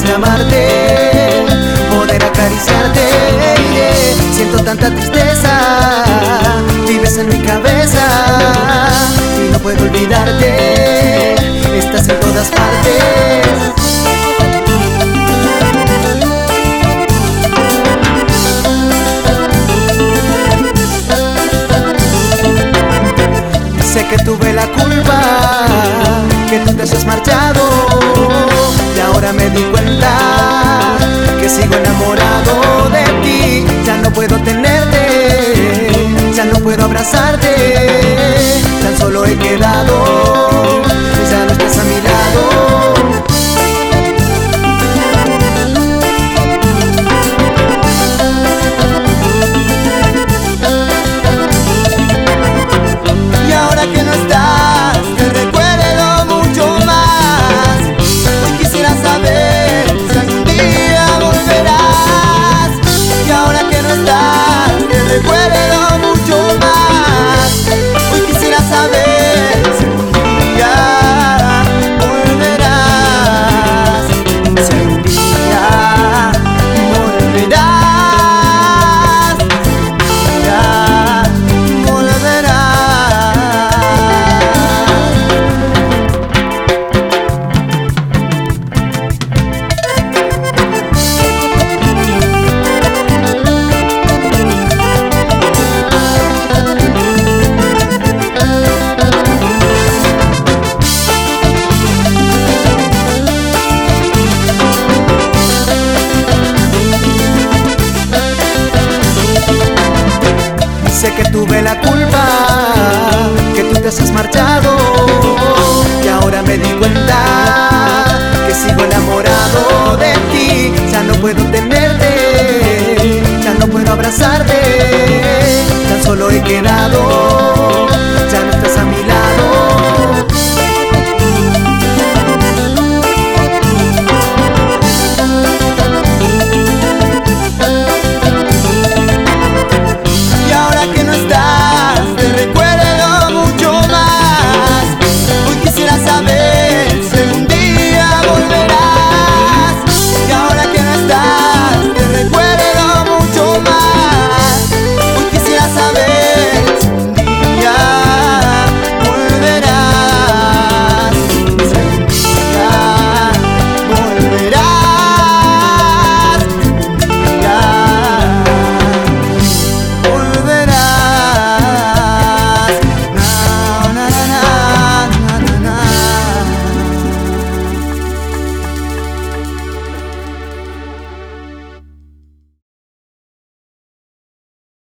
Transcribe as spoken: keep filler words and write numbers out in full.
poder amarte, poder acariciarte. Iré, siento tanta tristeza, vives en mi cabeza y no puedo olvidarte, estás en todas partes. Sé que tuve la culpa, que tú te has marchado, y ahora me di cuenta que sigo enamorado de ti. Ya no puedo tenerte, ya no puedo abrazarte, tan solo he quedado